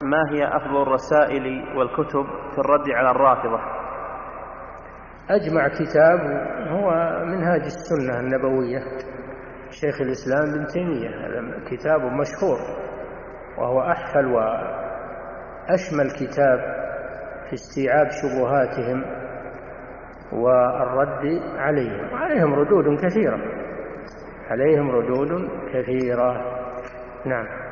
ما هي أفضل الرسائل والكتب في الرد على الرافضة؟ أجمع كتاب هو منهاج السنة النبوية شيخ الإسلام ابن تيمية، كتاب مشهور وهو أحفل وأشمل كتاب في استيعاب شبهاتهم والرد عليهم، وعليهم ردود كثيرة، عليهم ردود كثيرة. نعم.